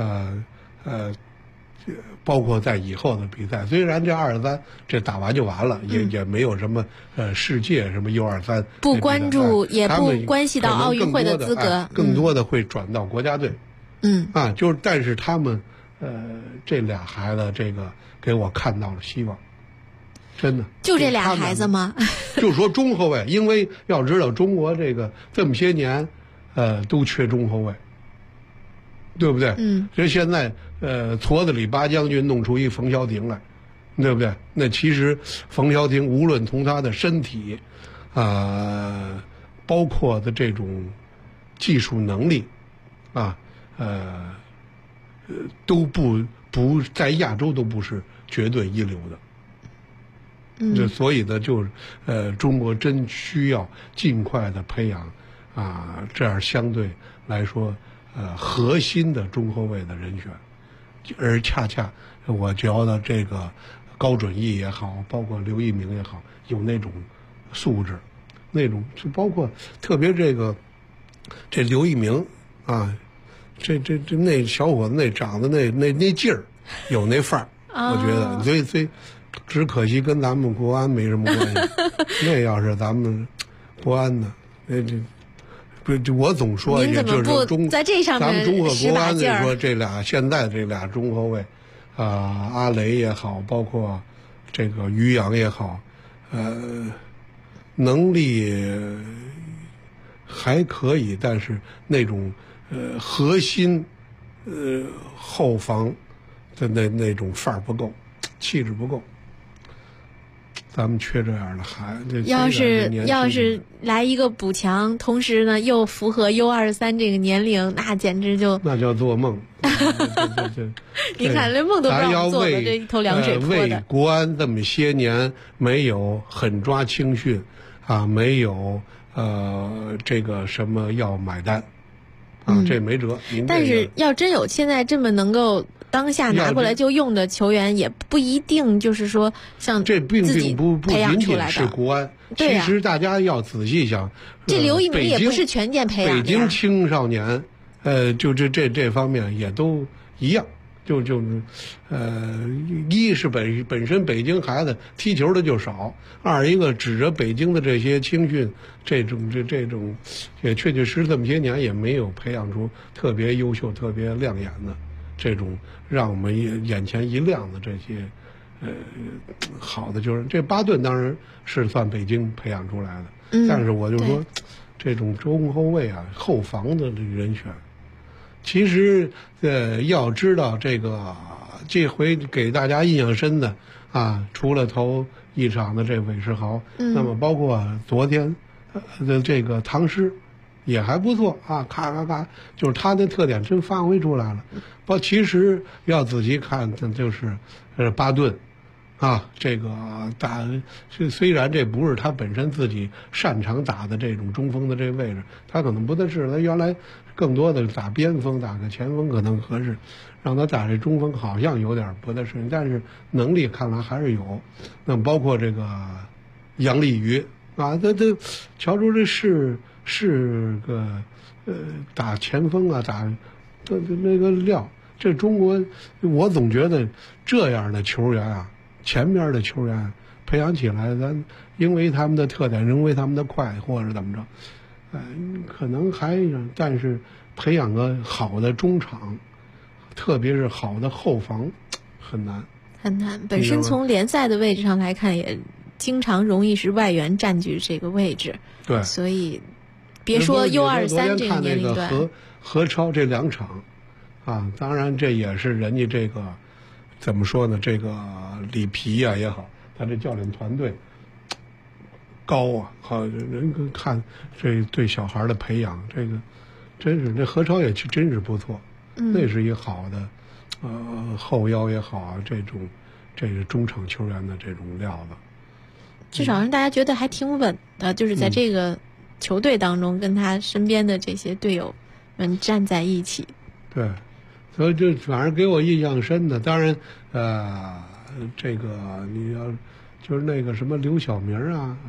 包括在以后的比赛，虽然这23这打完就完了，也没有什么世界什么 U23 不关注，也不关系到奥运会的资格， 更多的会转到国家队。就是但是他们这俩孩子这个给我看到了希望，真的。 就这俩孩子吗？ 就说中后卫，因为要知道中国这个这么些年都缺中后卫，对不对？所以现在矬子里八将军弄出一冯潇霆来，对不对？那其实冯潇霆无论从他的身体包括的这种技术能力都不在亚洲都不是绝对一流的。所以呢，就是中国真需要尽快的培养这样相对来说核心的中后卫的人选，而恰恰我觉得这个高准翼也好，包括刘一鸣也好，有那种素质，那种就包括特别这刘一鸣那小伙子那长得那劲儿，有那范儿，我觉得，所以只可惜跟咱们国安没什么关系。那要是咱们国安呢，不，我总说您怎么不在这上面咱们中国国安的说现在这俩中后卫，阿雷也好，包括这个于洋也好，能力还可以，但是那种核心后防的那种范儿不够，气质不够。咱们缺这样的孩子。 要是来一个补强，同时呢又符合 U23这个年龄，那简直那叫做梦。 你看连梦都不让做的，这一头凉水泼的。 为国安这么些年没有狠抓青训啊，没有这个什么要买单啊，这没辙。 但是要真有现在这么能够当下拿过来就用的球员，也不一定就是说像这并不仅仅是国安，其实大家要仔细想， 这刘一鸣也不是全健培养的。 北京青少年，就这方面也都一样。一是本身北京孩子踢球的就少，二一个指着北京的这些青训这种也确确实这么些年也没有培养出特别优秀、特别亮眼的这种让我们眼前一亮的这些好的球员。这巴顿当然是算北京培养出来的，但是我就说这种中后卫啊、后防的人选。其实，要知道这回给大家印象深的啊，除了头一场的这韦世豪，那么包括昨天的这个唐诗，也还不错啊，咔，就是他的特点真发挥出来了。其实要仔细看，就是巴顿。啊，这个虽然这不是他本身自己擅长打的这种中锋的这位置，他可能不太适合。他原来更多的打边锋、打个前锋可能合适，让他打这中锋好像有点不太适应，但是能力看来还是有。那么包括这个杨立瑜啊，他瞧出这是个打前锋啊，打那个料。这中国我总觉得这样的球员啊。前面的球员培养起来，咱因为他们的特点，因为他们的快，或者怎么着，可能但是培养个好的中场，特别是好的后防，很难。 本身从联赛的位置上来看，也经常容易是外援占据这个位置。 对， 所以别说 U23这个年龄段， 何超这2场，啊，当然这也是人家这个。怎么说呢？这个里皮啊也好，他这教练团队高啊，好人看这对小孩的培养，这个真是这何超也真是不错，那是一个好的后腰也好啊，这个中场球员的这种料子， 至少让大家觉得还挺稳的，就是在这个球队当中跟他身边的这些队友们站在一起。 对。所以这反正给我印象深的，当然，这个你要就是那个什么李小明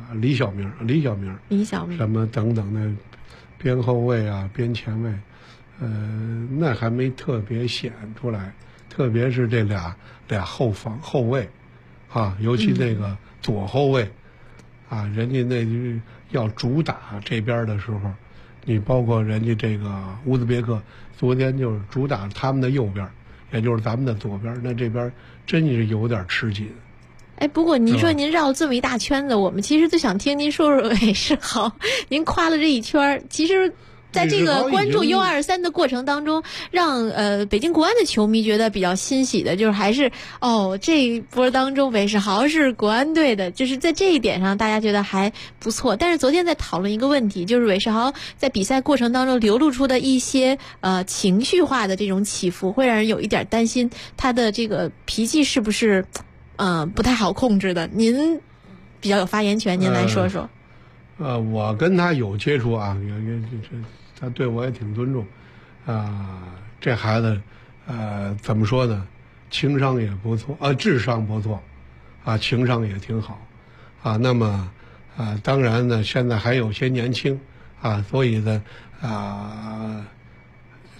什么等等的边后卫啊、边前卫，那还没特别显出来，特别是这俩后卫，啊，尤其那个左后卫，啊，人家那要主打这边的时候。你包括人家这个乌兹别克，昨天就是主打他们的右边，也就是咱们的左边，那这边真是有点吃紧。 不过您说您绕这么一大圈子，我们其实就想听您说说韦世豪，您夸了这一圈，其实。在这个关注 U23 的过程当中，让北京国安的球迷觉得比较欣喜的，就是还是这一波当中韦世豪是国安队的，就是在这一点上大家觉得还不错。但是昨天在讨论一个问题，就是韦世豪在比赛过程当中流露出的一些情绪化的这种起伏，会让人有一点担心他的这个脾气是不是不太好控制的。您比较有发言权，您来说说。 我跟他有接触啊，他对我也挺尊重，这孩子，怎么说呢？情商也不错，智商不错，情商也挺好，那么，当然呢，现在还有些年轻，所以呢，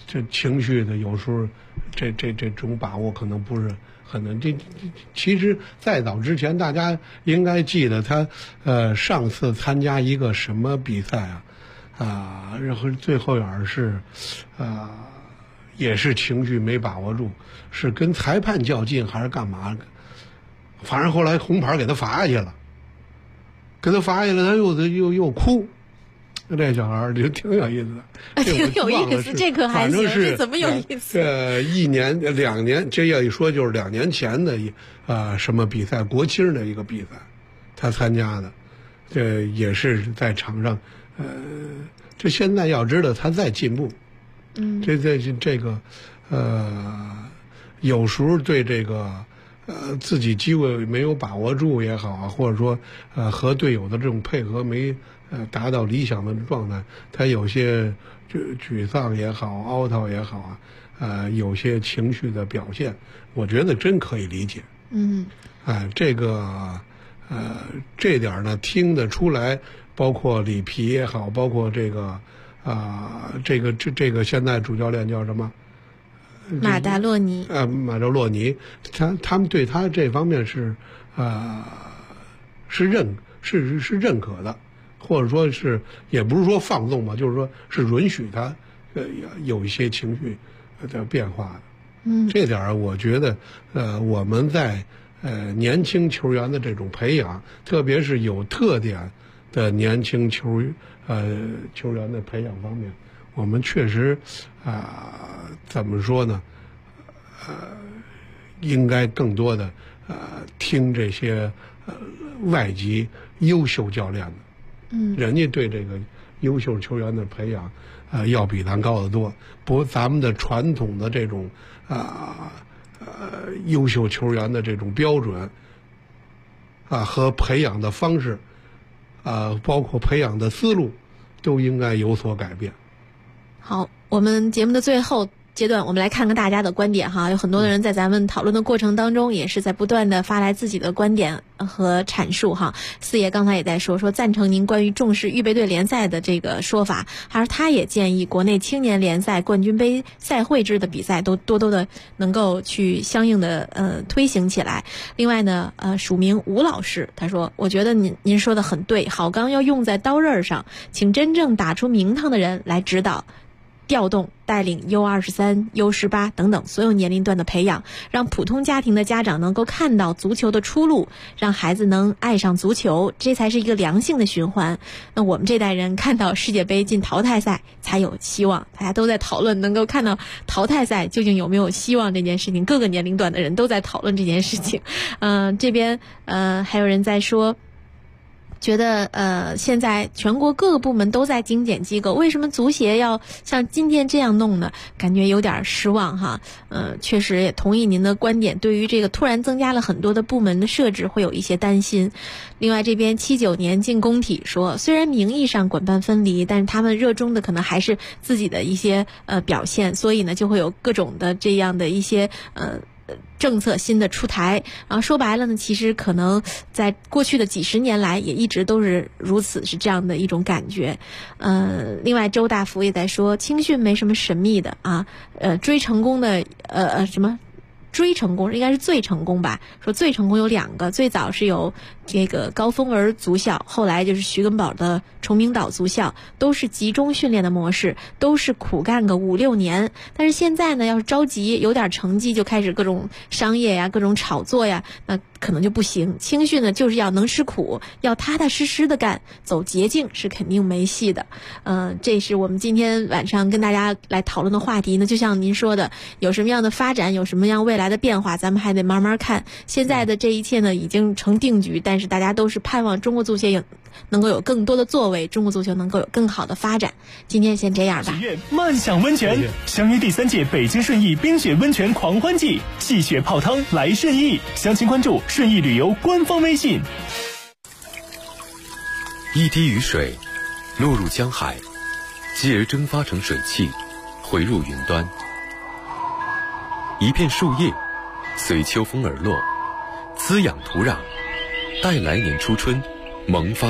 这情绪的有时候这种把握可能不是很难。这其实再早之前，大家应该记得他上次参加一个什么比赛然后最后眼是也是情绪没把握住，是跟裁判较劲还是干嘛？反正后来红牌给他罚下去了，他又哭。这小孩就挺有意思的， 挺有意思，这可还行，这怎么有意思 ？1年2年，这要一说就是2年前的什么比赛，国青的一个比赛，他参加的，这也是在场上，这现在要知道他在进步，这个有时候对这个自己机会没有把握住也好啊，或者说和队友的这种配合没达到理想的状态，他有些沮丧也好，凹槽也好有些情绪的表现，我觉得真可以理解。这个这点呢听得出来，包括里皮也好，包括这个这个现在主教练叫什么？ 马达洛尼。 马达洛尼，他们对他这方面是认可的。或者说是也不是说放纵吧，就是说是允许他有一些情绪的变化的。这点我觉得我们在年轻球员的这种培养，特别是有特点的年轻球员的培养方面，我们确实怎么说呢？应该更多的听这些外籍优秀教练的。人家对这个优秀球员的培养，要比咱高得多。咱们的传统的这种优秀球员的这种标准和培养的方式包括培养的思路，都应该有所改变。 好，我们节目的最后阶段，我们来看看大家的观点哈。有很多的人在咱们讨论的过程当中，也是在不断的发来自己的观点和阐述哈。四爷刚才也在说赞成您关于重视预备队联赛的这个说法，还是他也建议国内青年联赛、冠军杯赛会制的比赛都多多的能够去相应的推行起来。另外呢，署名吴老师他说，我觉得您说的很对，好钢要用在刀刃上，请真正打出名堂的人来指导。调动带领 U23、U18 等等所有年龄段的培养，让普通家庭的家长能够看到足球的出路，让孩子能爱上足球，这才是一个良性的循环。那我们这代人看到世界杯进淘汰赛才有希望，大家都在讨论能够看到淘汰赛究竟有没有希望这件事情，各个年龄段的人都在讨论这件事情。这边还有人在说，觉得现在全国各个部门都在精简机构，为什么足协要像今天这样弄呢？感觉有点失望哈。确实也同意您的观点，对于这个突然增加了很多的部门的设置会有一些担心。另外这边79年进工体说，虽然名义上管办分离，但是他们热衷的可能还是自己的一些表现，所以呢就会有各种的这样的一些政策新的出台，然后说白了呢，其实可能在过去的几十年来也一直都是如此，是这样的一种感觉。另外周大福也在说，青训没什么神秘的啊，追成功的追成功应该是最成功吧，说最成功有2个，最早是有这个高峰儿足校，后来就是徐根宝的崇明岛足校，都是集中训练的模式，都是苦干个5-6年。但是现在呢，要是着急有点成绩就开始各种商业呀，各种炒作呀，那可能就不行。青训呢就是要能吃苦，要踏踏实实的干，走捷径是肯定没戏的。这是我们今天晚上跟大家来讨论的话题呢，就像您说的，有什么样的发展，有什么样未来的变化，咱们还得慢慢看。现在的这一切呢已经成定局，但是大家都是盼望中国足协能够有更多的作为，中国足球能够有更好的发展。今天先这样吧。 慢享温泉，相约第3届北京顺义冰雪温泉狂欢季，戏雪泡汤来顺义，详情关注顺义旅游官方微信。 一滴雨水落入江海，继而蒸发成水汽，回入云端。一片树叶随秋风而落，滋养土壤，待来年初春萌发